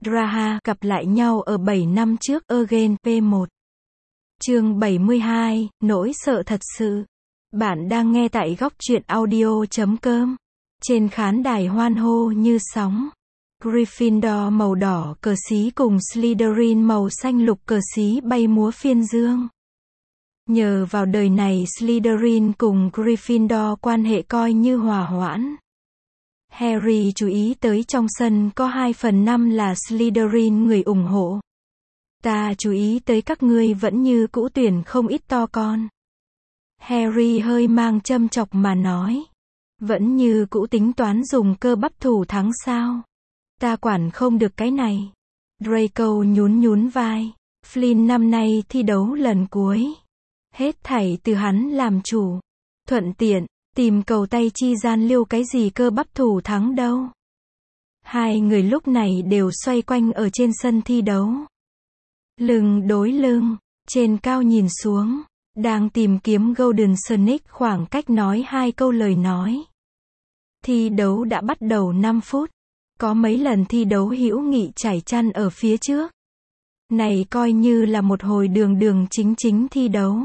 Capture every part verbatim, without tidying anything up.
Draha gặp lại nhau ở bảy năm trước Again P một. Chương bảy mươi hai, nỗi sợ thật sự. Bạn đang nghe tại góc truyện audio chấm com. Trên khán đài hoan hô như sóng. Gryffindor màu đỏ cờ xí cùng Slytherin màu xanh lục cờ xí bay múa phiên dương. Nhờ vào đời này Slytherin cùng Gryffindor quan hệ coi như hòa hoãn. Harry chú ý tới trong sân có hai phần năm là Slytherin người ủng hộ. Ta chú ý tới các ngươi vẫn như cũ tuyển không ít to con. Harry hơi mang châm chọc mà nói. Vẫn như cũ tính toán dùng cơ bắp thủ thắng sao? Ta quản không được cái này. Draco nhún nhún vai. Flynn năm nay thi đấu lần cuối. Hết thảy từ hắn làm chủ. Thuận tiện, tìm cầu tay chi gian liêu cái gì cơ bắp thủ thắng đâu. Hai người lúc này đều xoay quanh ở trên sân thi đấu. Lưng đối lưng, trên cao nhìn xuống, đang tìm kiếm Golden Sonic khoảng cách nói hai câu lời nói. Thi đấu đã bắt đầu năm phút. Có mấy lần thi đấu hữu nghị trải chăn ở phía trước. Này coi như là một hồi đường đường chính chính thi đấu.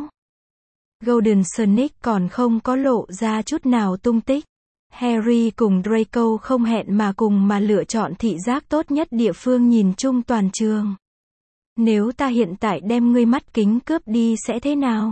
Golden Sonic còn không có lộ ra chút nào tung tích. Harry cùng Draco không hẹn mà cùng mà lựa chọn thị giác tốt nhất địa phương nhìn chung toàn trường. Nếu ta hiện tại đem ngươi mắt kính cướp đi sẽ thế nào?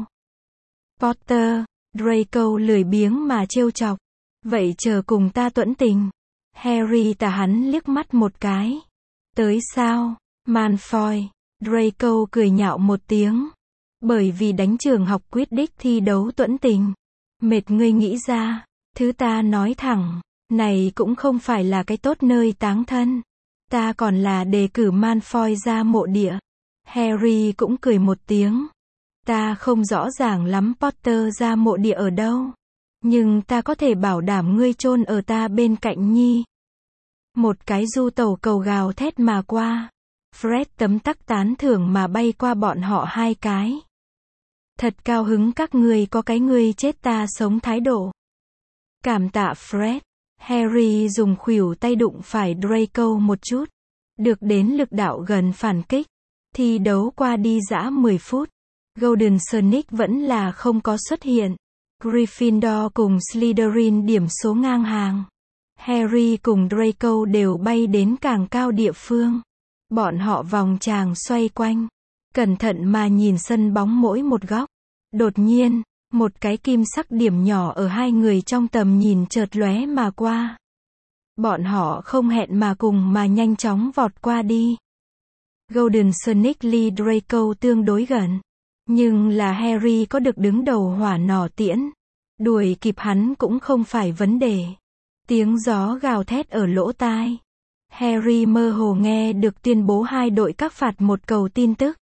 Potter, Draco lười biếng mà trêu chọc. Vậy chờ cùng ta tuẫn tình. Harry tà hắn liếc mắt một cái. Tới sao? Malfoy. Draco cười nhạo một tiếng. Bởi vì đánh trường học quyết đích thi đấu tuẫn tình. Mệt ngươi nghĩ ra. Thứ ta nói thẳng. Này cũng không phải là cái tốt nơi táng thân. Ta còn là đề cử Malfoy ra mộ địa. Harry cũng cười một tiếng. Ta không rõ ràng lắm Potter ra mộ địa ở đâu. Nhưng ta có thể bảo đảm ngươi chôn ở ta bên cạnh nhi. Một cái du tẩu cầu gào thét mà qua. Fred tấm tắc tán thưởng mà bay qua bọn họ hai cái. Thật cao hứng các ngươi có cái ngươi chết ta sống thái độ. Cảm tạ Fred. Harry dùng khuỷu tay đụng phải Draco một chút. Được đến lực đạo gần phản kích. Thi đấu qua đi dã mười phút. Golden Sonic vẫn là không có xuất hiện. Gryffindor cùng Slytherin điểm số ngang hàng. Harry cùng Draco đều bay đến càng cao địa phương. Bọn họ vòng tràng xoay quanh. Cẩn thận mà nhìn sân bóng mỗi một góc. Đột nhiên, một cái kim sắc điểm nhỏ ở hai người trong tầm nhìn chợt lóe mà qua. Bọn họ không hẹn mà cùng mà nhanh chóng vọt qua đi. Golden Sonic ly Draco tương đối gần. Nhưng là Harry có được đứng đầu hỏa nỏ tiễn. Đuổi kịp hắn cũng không phải vấn đề. Tiếng gió gào thét ở lỗ tai. Harry mơ hồ nghe được tuyên bố hai đội các phạt một cầu tin tức.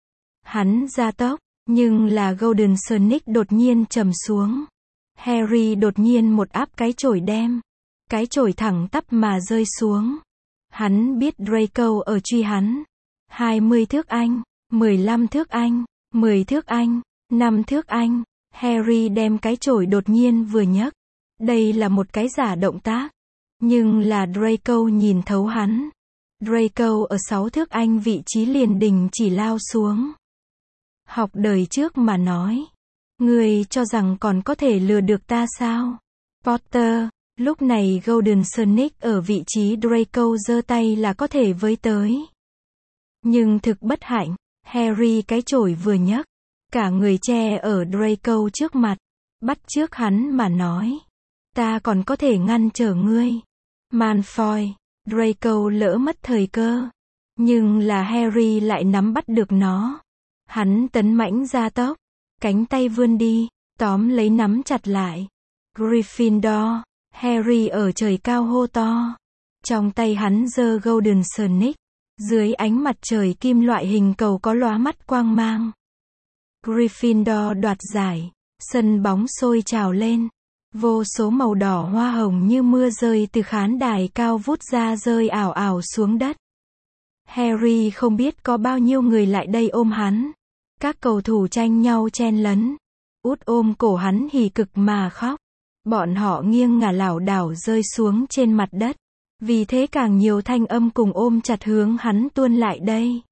Hắn ra tốc, nhưng là Golden Sonic đột nhiên trầm xuống. Harry đột nhiên một áp cái chổi đem. Cái chổi thẳng tắp mà rơi xuống. Hắn biết Draco ở truy hắn. hai mươi thước Anh, mười lăm thước Anh, mười thước Anh, năm thước Anh. Harry đem cái chổi đột nhiên vừa nhấc. Đây là một cái giả động tác. Nhưng là Draco nhìn thấu hắn. Draco ở sáu thước Anh vị trí liền đình chỉ lao xuống. Học đời trước mà nói. Ngươi cho rằng còn có thể lừa được ta sao? Potter, lúc này Golden Sonic ở vị trí Draco giơ tay là có thể với tới. Nhưng thực bất hạnh, Harry cái chổi vừa nhấc. Cả người che ở Draco trước mặt. Bắt trước hắn mà nói. Ta còn có thể ngăn trở ngươi. Malfoy, Draco lỡ mất thời cơ. Nhưng là Harry lại nắm bắt được nó. Hắn tấn mãnh ra tốc. Cánh tay vươn đi, tóm lấy nắm chặt lại. Gryffindor, Harry ở trời cao hô to. Trong tay hắn giơ Golden Sonic. Dưới ánh mặt trời kim loại hình cầu có lóa mắt quang mang. Gryffindor đoạt giải. Sân bóng sôi trào lên. Vô số màu đỏ hoa hồng như mưa rơi từ khán đài cao vút ra rơi ảo ảo xuống đất. Harry không biết có bao nhiêu người lại đây ôm hắn. Các cầu thủ tranh nhau chen lấn. Út ôm cổ hắn hỉ cực mà khóc. Bọn họ nghiêng ngả lảo đảo rơi xuống trên mặt đất. Vì thế càng nhiều thanh âm cùng ôm chặt hướng hắn tuôn lại đây.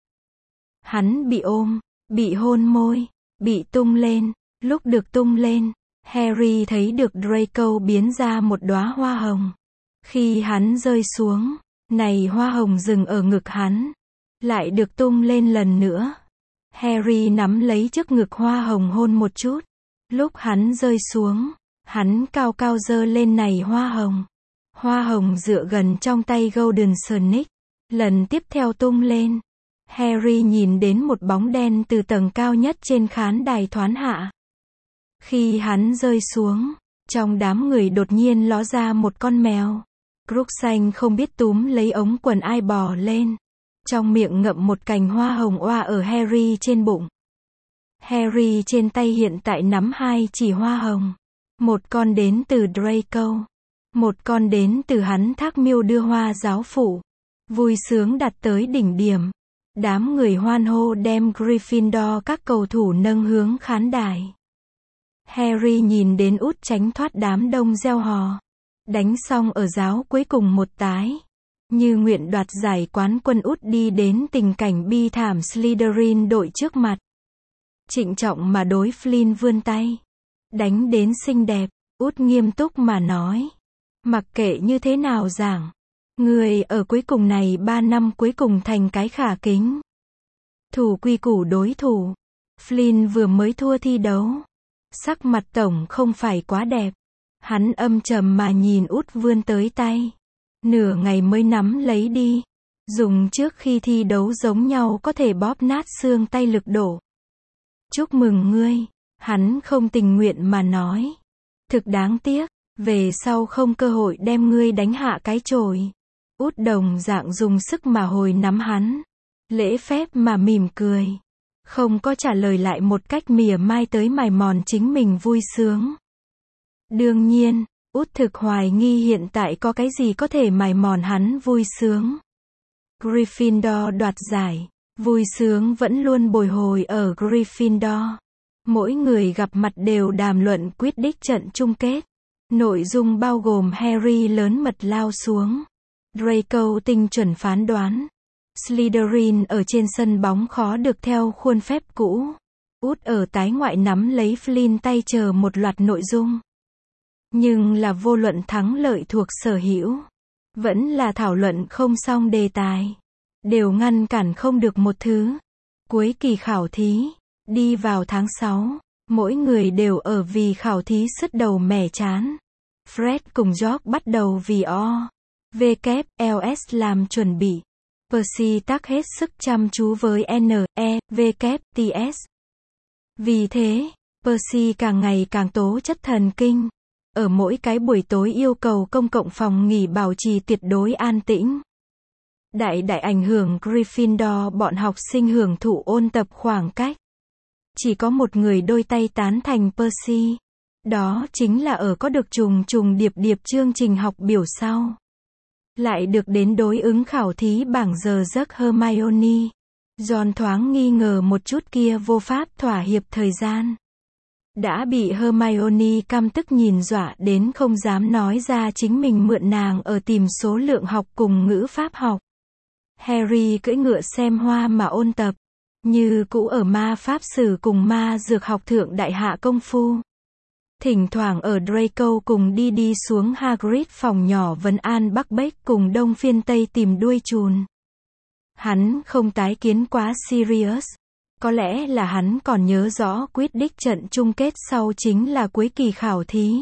Hắn bị ôm, bị hôn môi, bị tung lên. Lúc được tung lên, Harry thấy được Draco biến ra một đóa hoa hồng. Khi hắn rơi xuống, này hoa hồng dừng ở ngực hắn, lại được tung lên lần nữa. Harry nắm lấy trước ngực hoa hồng hôn một chút. Lúc hắn rơi xuống, hắn cao cao giơ lên này hoa hồng. Hoa hồng dựa gần trong tay Golden Sonic. Lần tiếp theo tung lên, Harry nhìn đến một bóng đen từ tầng cao nhất trên khán đài thoán hạ. Khi hắn rơi xuống, trong đám người đột nhiên ló ra một con mèo. Crookshanks không biết túm lấy ống quần ai bò lên. Trong miệng ngậm một cành hoa hồng oa ở Harry trên bụng. Harry trên tay hiện tại nắm hai chỉ hoa hồng. Một con đến từ Draco. Một con đến từ hắn Thác Miêu đưa hoa giáo phủ. Vui sướng đặt tới đỉnh điểm. Đám người hoan hô đem Gryffindor các cầu thủ nâng hướng khán đài. Harry nhìn đến út tránh thoát đám đông reo hò. Đánh xong ở giáo cuối cùng một tái. Như nguyện đoạt giải quán quân út đi đến tình cảnh bi thảm Slytherin đội trước mặt. Trịnh trọng mà đối Flynn vươn tay. Đánh đến xinh đẹp, út nghiêm túc mà nói. Mặc kệ như thế nào giảng. Người ở cuối cùng này ba năm cuối cùng thành cái khả kính. Thủ quy củ đối thủ. Flynn vừa mới thua thi đấu. Sắc mặt tổng không phải quá đẹp. Hắn âm trầm mà nhìn út vươn tới tay. Nửa ngày mới nắm lấy đi. Dùng trước khi thi đấu giống nhau có thể bóp nát xương tay lực đổ. Chúc mừng ngươi. Hắn không tình nguyện mà nói. Thực đáng tiếc. Về sau không cơ hội đem ngươi đánh hạ cái chổi. Út đồng dạng dùng sức mà hồi nắm hắn. Lễ phép mà mỉm cười. Không có trả lời lại một cách mỉa mai tới mài mòn chính mình vui sướng. Đương nhiên, út thực hoài nghi hiện tại có cái gì có thể mài mòn hắn vui sướng. Gryffindor đoạt giải. Vui sướng vẫn luôn bồi hồi ở Gryffindor. Mỗi người gặp mặt đều đàm luận quyết đích trận chung kết. Nội dung bao gồm Harry lớn mật lao xuống. Draco tinh chuẩn phán đoán. Slytherin ở trên sân bóng khó được theo khuôn phép cũ. Út ở tái ngoại nắm lấy Flynn tay chờ một loạt nội dung. Nhưng là vô luận thắng lợi thuộc sở hữu. Vẫn là thảo luận không xong đề tài. Đều ngăn cản không được một thứ. Cuối kỳ khảo thí. Đi vào tháng sáu. Mỗi người đều ở vì khảo thí sứt đầu mẻ chán. Fred cùng George bắt đầu vì O. W, L S làm chuẩn bị. Percy tác hết sức chăm chú với N, E, W, T S. Vì thế, Percy càng ngày càng tố chất thần kinh. Ở mỗi cái buổi tối yêu cầu công cộng phòng nghỉ bảo trì tuyệt đối an tĩnh. Đại đại ảnh hưởng Gryffindor bọn học sinh hưởng thụ ôn tập khoảng cách. Chỉ có một người đôi tay tán thành Percy. Đó chính là ở có được trùng trùng điệp điệp chương trình học biểu sau. Lại được đến đối ứng khảo thí bảng giờ giấc Hermione. Ron thoáng nghi ngờ một chút kia vô pháp thỏa hiệp thời gian. Đã bị Hermione căm tức nhìn dọa đến không dám nói ra chính mình mượn nàng ở tìm số lượng học cùng ngữ pháp học. Harry cưỡi ngựa xem hoa mà ôn tập. Như cũ ở ma pháp sử cùng ma dược học thượng đại hạ công phu. Thỉnh thoảng ở Draco cùng đi đi xuống Hagrid phòng nhỏ vấn an Bắc Bách cùng Đông Phiên Tây tìm đuôi chùn. Hắn không tái kiến quá Sirius. Có lẽ là hắn còn nhớ rõ quyết đích trận chung kết sau chính là cuối kỳ khảo thí.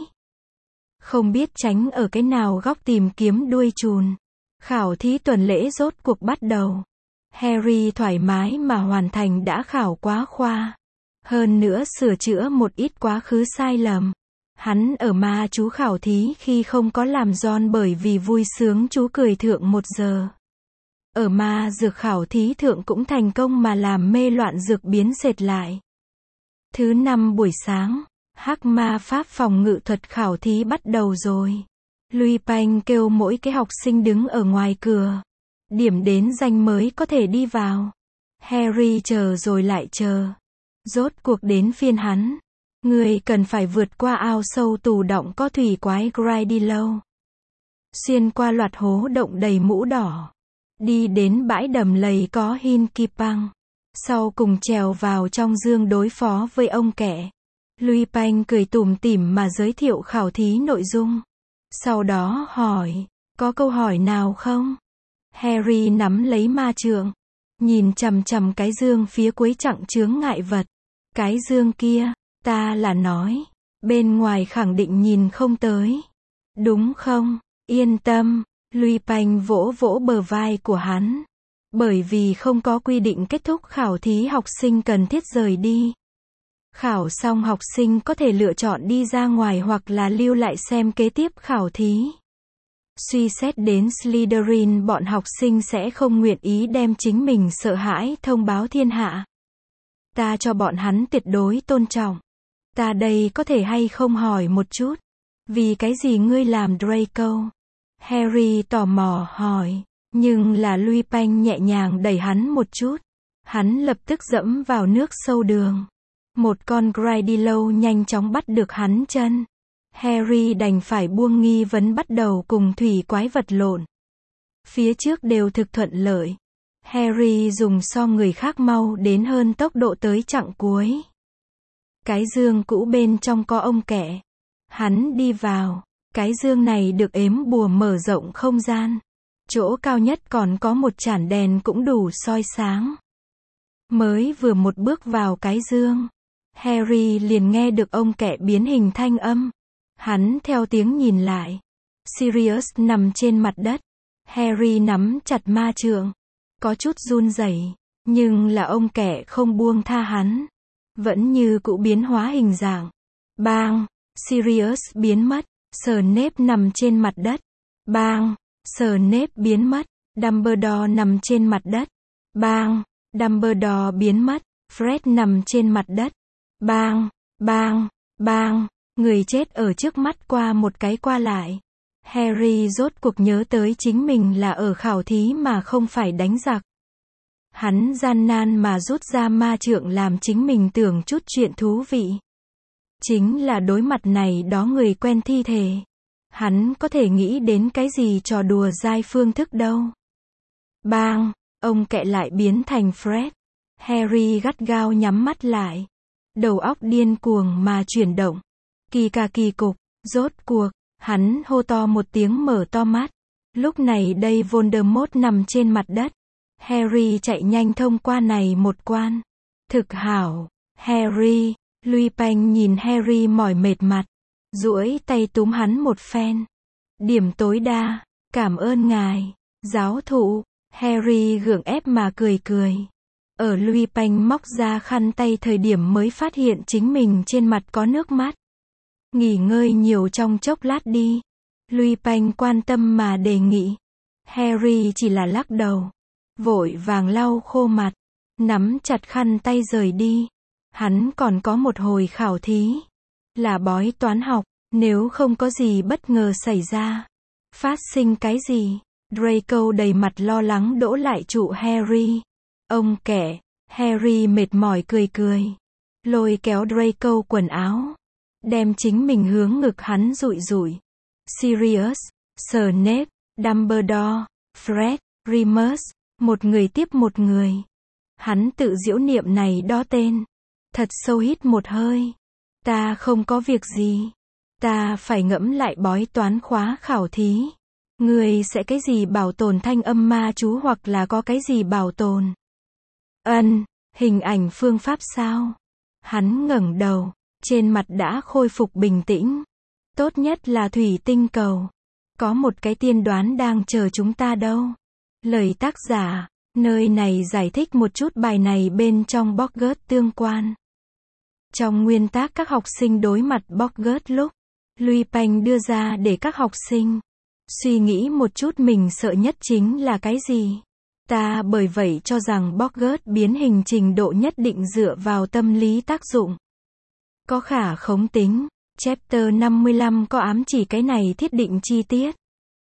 Không biết tránh ở cái nào góc tìm kiếm đuôi chùn. Khảo thí tuần lễ rốt cuộc bắt đầu. Harry thoải mái mà hoàn thành đã khảo quá khoa. Hơn nữa sửa chữa một ít quá khứ sai lầm. Hắn ở ma chú khảo thí khi không có làm Ron bởi vì vui sướng chú cười thượng một giờ. Ở ma dược khảo thí thượng cũng thành công mà làm mê loạn dược biến sệt lại. Thứ năm buổi sáng, hắc ma pháp phòng ngự thuật khảo thí bắt đầu rồi. Lupin kêu mỗi cái học sinh đứng ở ngoài cửa. Điểm đến danh mới có thể đi vào. Harry chờ rồi lại chờ. Rốt cuộc đến phiên hắn. Người cần phải vượt qua ao sâu tù động có thủy quái Grindylow. xuyên qua loạt hố động đầy mũ đỏ, đi đến bãi đầm lầy có hin kipang, sau cùng trèo vào trong dương đối phó với ông kẹ. Lui Panh cười tủm tỉm mà giới thiệu khảo thí nội dung. Sau đó hỏi, có câu hỏi nào không? Harry nắm lấy ma trượng, nhìn chằm chằm cái dương phía cuối chặng chướng ngại vật. Cái dương kia, ta là nói, bên ngoài khẳng định nhìn không tới. Đúng không? Yên tâm, Lui Panh vỗ vỗ bờ vai của hắn. Bởi vì không có quy định kết thúc khảo thí học sinh cần thiết rời đi. Khảo xong học sinh có thể lựa chọn đi ra ngoài hoặc là lưu lại xem kế tiếp khảo thí. Suy xét đến Slytherin, bọn học sinh sẽ không nguyện ý đem chính mình sợ hãi thông báo thiên hạ. Ta cho bọn hắn tuyệt đối tôn trọng. Ta đây có thể hay không hỏi một chút, vì cái gì ngươi làm Draco? Harry tò mò hỏi, nhưng là Lui Panh nhẹ nhàng đẩy hắn một chút. Hắn lập tức dẫm vào nước sâu đường. Một con Gridlow nhanh chóng bắt được hắn chân. Harry đành phải buông nghi vấn bắt đầu cùng thủy quái vật lộn. Phía trước đều thực thuận lợi. Harry dùng so người khác mau đến hơn tốc độ tới chặng cuối. Cái dương cũ bên trong có ông kẹ. Hắn đi vào. Cái dương này được ếm bùa mở rộng không gian. Chỗ cao nhất còn có một chản đèn cũng đủ soi sáng. Mới vừa một bước vào cái dương, Harry liền nghe được ông kẹ biến hình thanh âm. Hắn theo tiếng nhìn lại. Sirius nằm trên mặt đất. Harry nắm chặt ma trượng. Có chút run rẩy, nhưng là ông kẹ không buông tha hắn. Vẫn như cũ biến hóa hình dạng. Bang! Sirius biến mất. Snape nằm trên mặt đất. Bang! Snape biến mất. Dumbledore nằm trên mặt đất. Bang! Dumbledore biến mất. Fred nằm trên mặt đất. Bang! Bang! Bang! Người chết ở trước mắt qua một cái qua lại. Harry rốt cuộc nhớ tới chính mình là ở khảo thí mà không phải đánh giặc. Hắn gian nan mà rút ra ma trượng làm chính mình tưởng chút chuyện thú vị. Chính là đối mặt này đó người quen thi thể. Hắn có thể nghĩ đến cái gì trò đùa dai phương thức đâu. Bang! Ông kẹ lại biến thành Fred. Harry gắt gao nhắm mắt lại. Đầu óc điên cuồng mà chuyển động. Kỳ cà kỳ cục, rốt cuộc, hắn hô to một tiếng mở to mắt. Lúc này đây Voldemort nằm trên mặt đất. Harry chạy nhanh thông qua này một quan. Thực hảo, Harry. Lui Panh nhìn Harry mỏi mệt mặt, duỗi tay túm hắn một phen. Điểm tối đa, cảm ơn ngài, giáo thụ. Harry gượng ép mà cười cười. Ở Lui Panh móc ra khăn tay thời điểm mới phát hiện chính mình trên mặt có nước mắt. Nghỉ ngơi nhiều trong chốc lát đi. Lui Panh quan tâm mà đề nghị. Harry chỉ là lắc đầu. Vội vàng lau khô mặt. Nắm chặt khăn tay rời đi. Hắn còn có một hồi khảo thí. Là bói toán học. Nếu không có gì bất ngờ xảy ra. Phát sinh cái gì? Draco đầy mặt lo lắng đỗ lại trụ Harry. Ông kẻ. Harry mệt mỏi cười cười. Lôi kéo Draco quần áo. Đem chính mình hướng ngực hắn dụi dụi. Sirius, Snape, Dumbledore, Fred, Remus, một người tiếp một người. Hắn tự giễu niệm này đó tên. Thật sâu hít một hơi. Ta không có việc gì. Ta phải ngẫm lại bói toán khóa khảo thí. Người sẽ cái gì bảo tồn thanh âm ma chú hoặc là có cái gì bảo tồn? Ân, hình ảnh phương pháp sao? Hắn ngẩng đầu. Trên mặt đã khôi phục bình tĩnh. Tốt nhất là thủy tinh cầu. Có một cái tiên đoán đang chờ chúng ta đâu. Lời tác giả, nơi này giải thích một chút bài này bên trong Boggart tương quan. Trong nguyên tác các học sinh đối mặt Boggart lúc, Lui Panh đưa ra để các học sinh suy nghĩ một chút mình sợ nhất chính là cái gì. Ta bởi vậy cho rằng Boggart biến hình trình độ nhất định dựa vào tâm lý tác dụng. Có khả khống tính. Chapter năm mươi lăm có ám chỉ cái này thiết định chi tiết.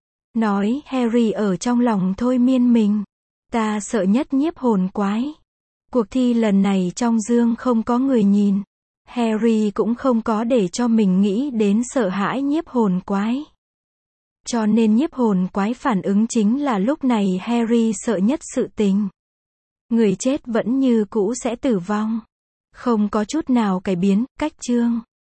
Nói Harry ở trong lòng thôi miên mình. Ta sợ nhất nhiếp hồn quái. Cuộc thi lần này trong dương không có người nhìn. Harry cũng không có để cho mình nghĩ đến sợ hãi nhiếp hồn quái. Cho nên nhiếp hồn quái phản ứng chính là lúc này Harry sợ nhất sự tình. Người chết vẫn như cũ sẽ tử vong. Không có chút nào cải biến, cách chương.